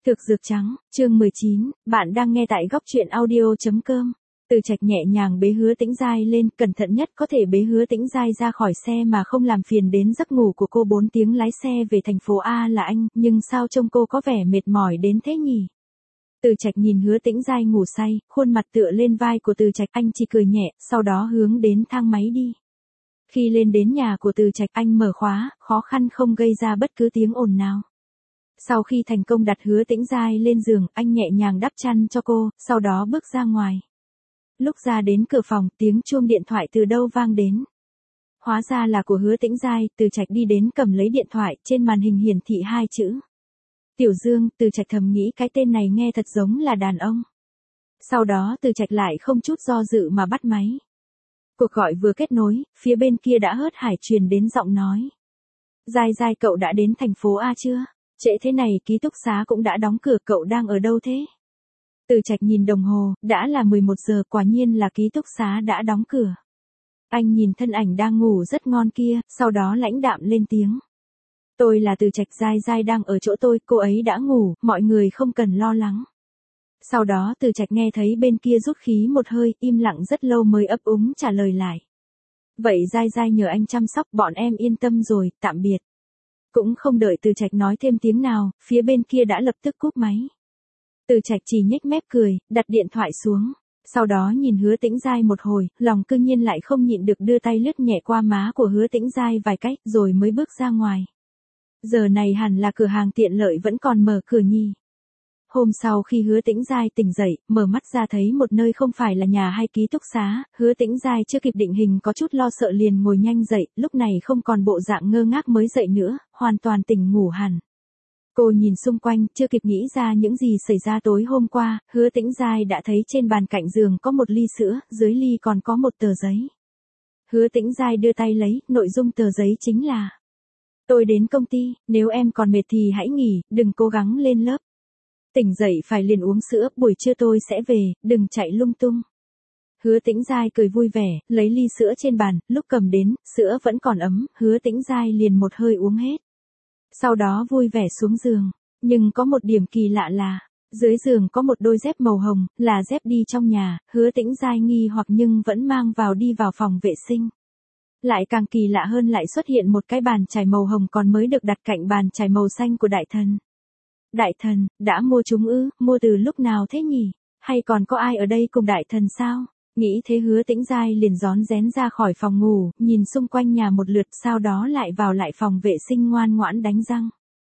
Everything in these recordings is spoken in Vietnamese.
Thực dược trắng, chương 19, bạn đang nghe tại góc truyện audio.com. Từ Trạch nhẹ nhàng bế Hứa Tĩnh Giai lên, cẩn thận nhất có thể bế Hứa Tĩnh Giai ra khỏi xe mà không làm phiền đến giấc ngủ của cô. 4 tiếng lái xe về thành phố A là anh, nhưng sao trông cô có vẻ mệt mỏi đến thế nhỉ? Từ Trạch nhìn Hứa Tĩnh Giai ngủ say, khuôn mặt tựa lên vai của Từ Trạch, anh chỉ cười nhẹ, sau đó hướng đến thang máy đi. Khi lên đến nhà của Từ Trạch, anh mở khóa, khó khăn không gây ra bất cứ tiếng ồn nào. Sau khi thành công đặt Hứa Tĩnh Giai lên giường, anh nhẹ nhàng đắp chăn cho cô, sau đó bước ra ngoài. Lúc ra đến cửa phòng, tiếng chuông điện thoại từ đâu vang đến. Hóa ra là của Hứa Tĩnh Giai. Từ Trạch đi đến cầm lấy điện thoại, trên màn hình hiển thị 2 chữ. Tiểu Dương. Từ Trạch thầm nghĩ cái tên này nghe thật giống là đàn ông. Sau đó Từ Trạch lại không chút do dự mà bắt máy. Cuộc gọi vừa kết nối, phía bên kia đã hớt hải truyền đến giọng nói. Giai Giai, cậu đã đến thành phố A chưa? Trễ thế này ký túc xá cũng đã đóng cửa, cậu đang ở đâu thế? Từ Trạch nhìn đồng hồ, đã là 11 giờ, quả nhiên là ký túc xá đã đóng cửa. Anh nhìn thân ảnh đang ngủ rất ngon kia, sau đó lãnh đạm lên tiếng. Tôi là Từ Trạch, Giai Giai đang ở chỗ tôi, cô ấy đã ngủ, mọi người không cần lo lắng. Sau đó Từ Trạch nghe thấy bên kia rút khí một hơi, im lặng rất lâu mới ấp úng trả lời lại. Vậy Giai Giai nhờ anh chăm sóc, bọn em yên tâm rồi, tạm biệt. Cũng không đợi Từ Trạch nói thêm tiếng nào, phía bên kia đã lập tức cúp máy. Từ Trạch chỉ nhếch mép cười, đặt điện thoại xuống. Sau đó nhìn Hứa Tĩnh Giai một hồi, lòng cư nhiên lại không nhịn được đưa tay lướt nhẹ qua má của Hứa Tĩnh Giai vài cách, rồi mới bước ra ngoài. Giờ này hẳn là cửa hàng tiện lợi vẫn còn mở cửa nhỉ. Hôm sau khi Hứa Tĩnh Giai tỉnh dậy, mở mắt ra thấy một nơi không phải là nhà hay ký túc xá, Hứa Tĩnh Giai chưa kịp định hình có chút lo sợ liền ngồi nhanh dậy, lúc này không còn bộ dạng ngơ ngác mới dậy nữa, hoàn toàn tỉnh ngủ hẳn. Cô nhìn xung quanh, chưa kịp nghĩ ra những gì xảy ra tối hôm qua, Hứa Tĩnh Giai đã thấy trên bàn cạnh giường có một ly sữa, dưới ly còn có một tờ giấy. Hứa Tĩnh Giai đưa tay lấy, nội dung tờ giấy chính là: Tôi đến công ty, nếu em còn mệt thì hãy nghỉ, đừng cố gắng lên lớp. Tỉnh dậy phải liền uống sữa, buổi trưa tôi sẽ về, đừng chạy lung tung. Hứa Tĩnh Giai cười vui vẻ, lấy ly sữa trên bàn, lúc cầm đến, sữa vẫn còn ấm, Hứa Tĩnh Giai liền một hơi uống hết. Sau đó vui vẻ xuống giường, nhưng có một điểm kỳ lạ là, dưới giường có một đôi dép màu hồng, là dép đi trong nhà, Hứa Tĩnh Giai nghi hoặc nhưng vẫn mang vào đi vào phòng vệ sinh. Lại càng kỳ lạ hơn lại xuất hiện một cái bàn chải màu hồng còn mới được đặt cạnh bàn chải màu xanh của đại thần. Đại thần, đã mua chúng ư, mua từ lúc nào thế nhỉ? Hay còn có ai ở đây cùng đại thần sao? Nghĩ thế Hứa Tĩnh Giai liền rón rén ra khỏi phòng ngủ, nhìn xung quanh nhà một lượt, sau đó lại vào lại phòng vệ sinh ngoan ngoãn đánh răng.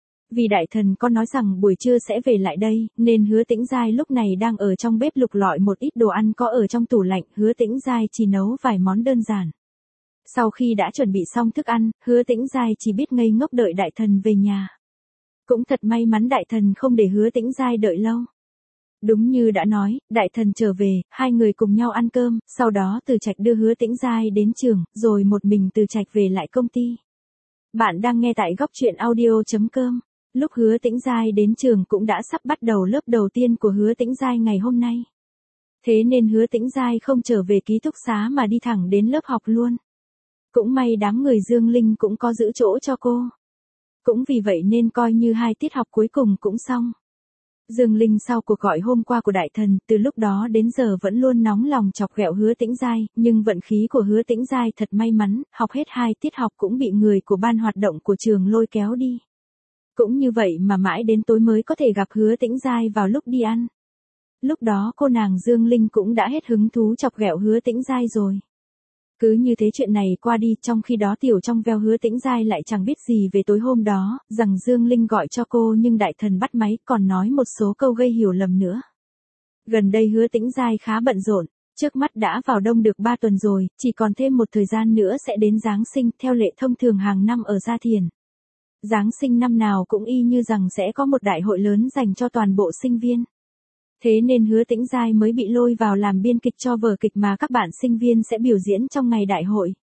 Vì đại thần có nói rằng buổi trưa sẽ về lại đây, nên Hứa Tĩnh Giai lúc này đang ở trong bếp lục lọi một ít đồ ăn có ở trong tủ lạnh, Hứa Tĩnh Giai chỉ nấu vài món đơn giản. Sau khi đã chuẩn bị xong thức ăn, Hứa Tĩnh Giai chỉ biết ngây ngốc đợi đại thần về nhà. Cũng thật may mắn đại thần không để Hứa Tĩnh Giai đợi lâu. Đúng như đã nói, đại thần trở về, hai người cùng nhau ăn cơm, sau đó Từ Trạch đưa Hứa Tĩnh Giai đến trường, rồi một mình Từ Trạch về lại công ty. Bạn đang nghe tại góc truyện audio.com. Lúc Hứa Tĩnh Giai đến trường cũng đã sắp bắt đầu lớp đầu tiên của Hứa Tĩnh Giai ngày hôm nay. Thế nên Hứa Tĩnh Giai không trở về ký túc xá mà đi thẳng đến lớp học luôn. Cũng may đám người Dương Linh cũng có giữ chỗ cho cô. Cũng vì vậy nên coi như 2 tiết học cuối cùng cũng xong. Dương Linh sau cuộc gọi hôm qua của đại thần, từ lúc đó đến giờ vẫn luôn nóng lòng chọc ghẹo Hứa Tĩnh Giai, nhưng vận khí của Hứa Tĩnh Giai thật may mắn, học hết 2 tiết học cũng bị người của ban hoạt động của trường lôi kéo đi. Cũng như vậy mà mãi đến tối mới có thể gặp Hứa Tĩnh Giai vào lúc đi ăn. Lúc đó cô nàng Dương Linh cũng đã hết hứng thú chọc ghẹo Hứa Tĩnh Giai rồi. Cứ như thế chuyện này qua đi, trong khi đó tiểu trong veo Hứa Tĩnh Giai lại chẳng biết gì về tối hôm đó, rằng Dương Linh gọi cho cô nhưng đại thần bắt máy còn nói một số câu gây hiểu lầm nữa. Gần đây Hứa Tĩnh Giai khá bận rộn, trước mắt đã vào đông được 3 tuần rồi, chỉ còn thêm một thời gian nữa sẽ đến Giáng sinh, theo lệ thông thường hàng năm ở Gia Thiền. Giáng sinh năm nào cũng y như rằng sẽ có một đại hội lớn dành cho toàn bộ sinh viên. Thế nên Hứa Tĩnh Giai mới bị lôi vào làm biên kịch cho vở kịch mà các bạn sinh viên sẽ biểu diễn trong ngày đại hội.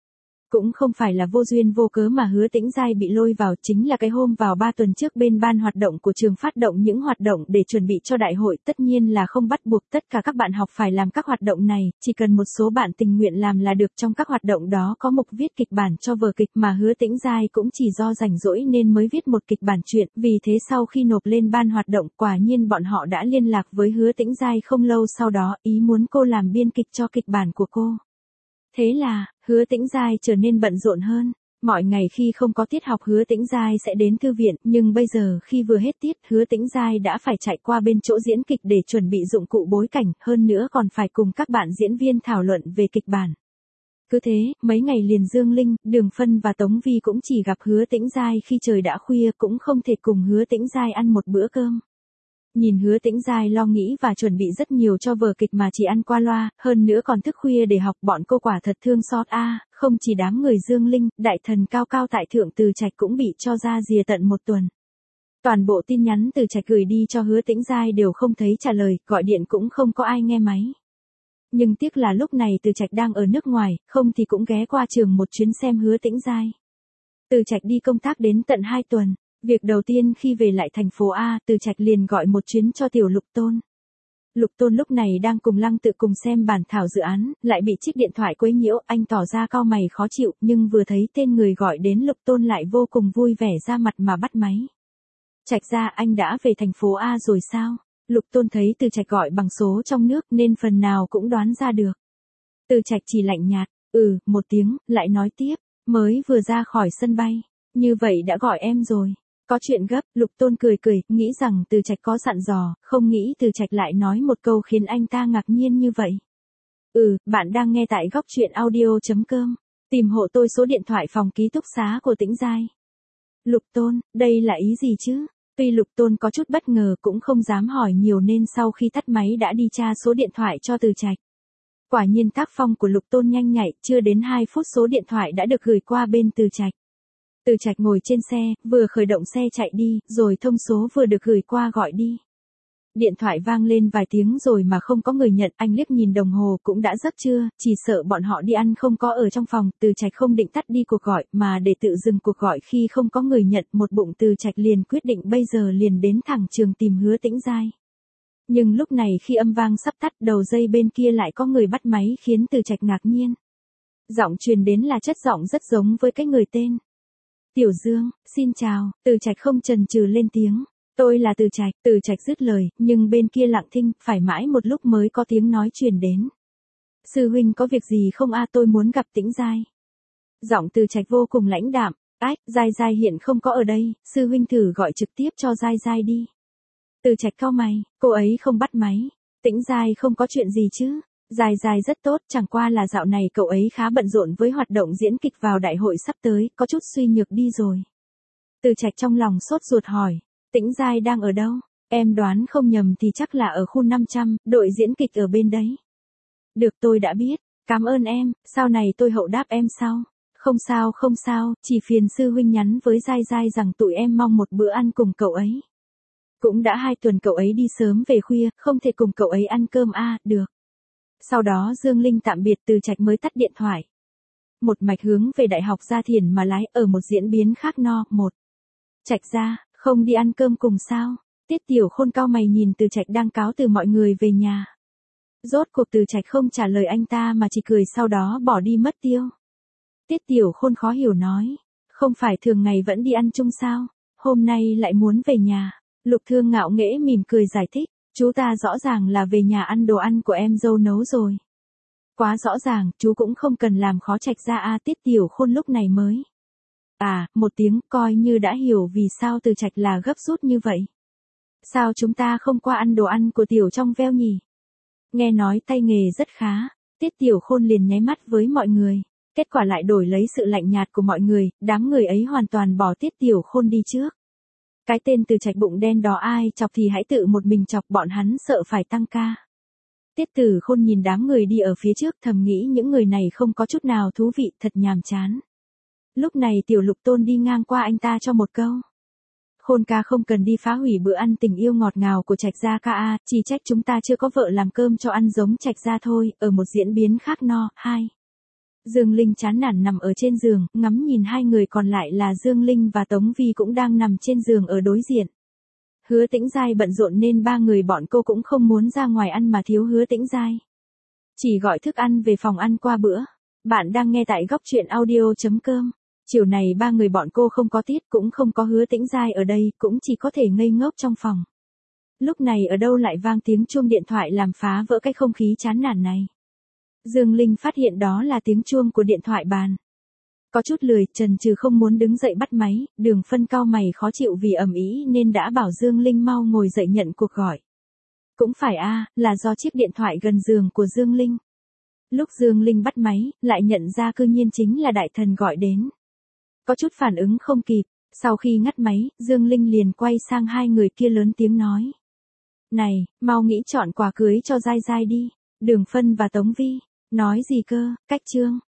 Cũng không phải là vô duyên vô cớ mà Hứa Tĩnh Giai bị lôi vào, chính là cái hôm vào 3 tuần trước bên ban hoạt động của trường phát động những hoạt động để chuẩn bị cho đại hội, tất nhiên là không bắt buộc tất cả các bạn học phải làm các hoạt động này, chỉ cần một số bạn tình nguyện làm là được. Trong các hoạt động đó có mục viết kịch bản cho vở kịch mà Hứa Tĩnh Giai cũng chỉ do rảnh rỗi nên mới viết một kịch bản truyện, vì thế sau khi nộp lên ban hoạt động, quả nhiên bọn họ đã liên lạc với Hứa Tĩnh Giai không lâu sau đó, ý muốn cô làm biên kịch cho kịch bản của cô. Thế là, Hứa Tĩnh Giai trở nên bận rộn hơn. Mọi ngày khi không có tiết học Hứa Tĩnh Giai sẽ đến thư viện, nhưng bây giờ khi vừa hết tiết, Hứa Tĩnh Giai đã phải chạy qua bên chỗ diễn kịch để chuẩn bị dụng cụ bối cảnh, hơn nữa còn phải cùng các bạn diễn viên thảo luận về kịch bản. Cứ thế, mấy ngày liền Dương Linh, Đường Phân và Tống Vi cũng chỉ gặp Hứa Tĩnh Giai khi trời đã khuya, cũng không thể cùng Hứa Tĩnh Giai ăn một bữa cơm. Nhìn Hứa Tĩnh Giai lo nghĩ và chuẩn bị rất nhiều cho vở kịch mà chỉ ăn qua loa, hơn nữa còn thức khuya để học, bọn cô quả thật thương xót a. Không chỉ đám người Dương Linh, đại thần cao cao tại thượng Từ Trạch cũng bị cho ra rìa tận một tuần. Toàn bộ tin nhắn Từ Trạch gửi đi cho Hứa Tĩnh Giai đều không thấy trả lời, gọi điện cũng không có ai nghe máy. Nhưng tiếc là lúc này Từ Trạch đang ở nước ngoài, không thì cũng ghé qua trường một chuyến xem Hứa Tĩnh Giai. Từ Trạch đi công tác đến tận 2 tuần. Việc đầu tiên khi về lại thành phố A, Từ Trạch liền gọi một chuyến cho tiểu Lục Tôn. Lục Tôn lúc này đang cùng Lăng Tự cùng xem bản thảo dự án, lại bị trích điện thoại quấy nhiễu, anh tỏ ra cau mày khó chịu, nhưng vừa thấy tên người gọi đến Lục Tôn lại vô cùng vui vẻ ra mặt mà bắt máy. Trạch ra, anh đã về thành phố A rồi sao? Lục Tôn thấy Từ Trạch gọi bằng số trong nước nên phần nào cũng đoán ra được. Từ Trạch chỉ lạnh nhạt, một tiếng, lại nói tiếp, mới vừa ra khỏi sân bay, như vậy đã gọi em rồi. Có chuyện gấp, Lục Tôn cười cười, nghĩ rằng Từ Trạch có dặn dò, không nghĩ Từ Trạch lại nói một câu khiến anh ta ngạc nhiên như vậy. Bạn đang nghe tại góc truyện audio.com. Tìm hộ tôi số điện thoại phòng ký túc xá của Tĩnh Giai. Lục Tôn, đây là ý gì chứ? Tuy Lục Tôn có chút bất ngờ cũng không dám hỏi nhiều nên sau khi tắt máy đã đi tra số điện thoại cho Từ Trạch. Quả nhiên tác phong của Lục Tôn nhanh nhạy, chưa đến 2 phút số điện thoại đã được gửi qua bên Từ Trạch. Từ Trạch ngồi trên xe, vừa khởi động xe chạy đi, rồi thông số vừa được gửi qua gọi đi. Điện thoại vang lên vài tiếng rồi mà không có người nhận, anh liếc nhìn đồng hồ cũng đã giấc trưa, chỉ sợ bọn họ đi ăn không có ở trong phòng, Từ Trạch không định tắt đi cuộc gọi, mà để tự dừng cuộc gọi khi không có người nhận, một bụng Từ Trạch liền quyết định bây giờ liền đến thẳng trường tìm Hứa Tĩnh Giai. Nhưng lúc này khi âm vang sắp tắt, đầu dây bên kia lại có người bắt máy khiến Từ Trạch ngạc nhiên. Giọng truyền đến là chất giọng rất giống với cái người tên Tiểu Dương, xin chào. Từ Trạch không chần chừ lên tiếng. Tôi là Từ Trạch. Từ Trạch dứt lời, nhưng bên kia lặng thinh, phải mãi một lúc mới có tiếng nói truyền đến. Sư huynh có việc gì không tôi muốn gặp Tĩnh Giai. Giọng Từ Trạch vô cùng lãnh đạm. Giai Giai hiện không có ở đây, sư huynh thử gọi trực tiếp cho Giai Giai đi. Từ Trạch cau mày, cô ấy không bắt máy. Tĩnh Giai không có chuyện gì chứ? Giai Giai rất tốt, chẳng qua là dạo này cậu ấy khá bận rộn với hoạt động diễn kịch vào đại hội sắp tới, có chút suy nhược đi rồi. Từ Trạch trong lòng sốt ruột hỏi, Tĩnh Giai đang ở đâu? Em đoán không nhầm thì chắc là ở khu 500, đội diễn kịch ở bên đấy. Được, tôi đã biết, cảm ơn em, sau này tôi hậu đáp em sau. Không sao, chỉ phiền sư huynh nhắn với Giai Giai rằng tụi em mong một bữa ăn cùng cậu ấy. Cũng đã 2 tuần cậu ấy đi sớm về khuya, không thể cùng cậu ấy ăn cơm được. Sau đó Dương Linh tạm biệt, Từ Trạch mới tắt điện thoại. Một mạch hướng về Đại học Gia Thiền mà lái, ở một diễn biến khác một. Trạch ra, không đi ăn cơm cùng sao? Tiết Tiểu Khôn cau mày nhìn Từ Trạch đang cáo từ mọi người về nhà. Rốt cuộc Từ Trạch không trả lời anh ta mà chỉ cười sau đó bỏ đi mất tiêu. Tiết Tiểu Khôn khó hiểu nói, không phải thường ngày vẫn đi ăn chung sao? Hôm nay lại muốn về nhà. Lục Thương ngạo nghễ mỉm cười giải thích. Chú ta rõ ràng là về nhà ăn đồ ăn của em dâu nấu rồi. Quá rõ ràng, chú cũng không cần làm khó Trạch ra Tiết Tiểu Khôn lúc này mới. Một tiếng, coi như đã hiểu vì sao Từ Trạch là gấp rút như vậy. Sao chúng ta không qua ăn đồ ăn của Tiểu trong veo nhỉ? Nghe nói tay nghề rất khá, Tiết Tiểu Khôn liền nháy mắt với mọi người. Kết quả lại đổi lấy sự lạnh nhạt của mọi người, đám người ấy hoàn toàn bỏ Tiết Tiểu Khôn đi trước. Cái tên Từ Trạch bụng đen đó ai chọc thì hãy tự một mình chọc, bọn hắn sợ phải tăng ca. Tiết Tử Khôn nhìn đám người đi ở phía trước thầm nghĩ những người này không có chút nào thú vị, thật nhàm chán. Lúc này Tiểu Lục Tôn đi ngang qua anh ta cho một câu. Khôn ca không cần đi phá hủy bữa ăn tình yêu ngọt ngào của Trạch gia ca chỉ trách chúng ta chưa có vợ làm cơm cho ăn giống Trạch gia thôi, ở một diễn biến khác 2. Dương Linh chán nản nằm ở trên giường, ngắm nhìn hai người còn lại là Dương Linh và Tống Vi cũng đang nằm trên giường ở đối diện. Hứa Tĩnh Giai bận rộn nên ba người bọn cô cũng không muốn ra ngoài ăn mà thiếu Hứa Tĩnh Giai. Chỉ gọi thức ăn về phòng ăn qua bữa. Bạn đang nghe tại góc truyện audio.com. Chiều này ba người bọn cô không có tiết cũng không có Hứa Tĩnh Giai ở đây, cũng chỉ có thể ngây ngốc trong phòng. Lúc này ở đâu lại vang tiếng chuông điện thoại làm phá vỡ cái không khí chán nản này. Dương Linh phát hiện đó là tiếng chuông của điện thoại bàn. Có chút lười, chần chừ không muốn đứng dậy bắt máy, Đường Phân cau mày khó chịu vì ầm ĩ nên đã bảo Dương Linh mau ngồi dậy nhận cuộc gọi. Cũng phải là do chiếc điện thoại gần giường của Dương Linh. Lúc Dương Linh bắt máy, lại nhận ra cư nhiên chính là Đại Thần gọi đến. Có chút phản ứng không kịp, sau khi ngắt máy, Dương Linh liền quay sang hai người kia lớn tiếng nói. Này, mau nghĩ chọn quà cưới cho Giai Giai đi, Đường Phân và Tống Vi. Nói gì cơ, cách trương,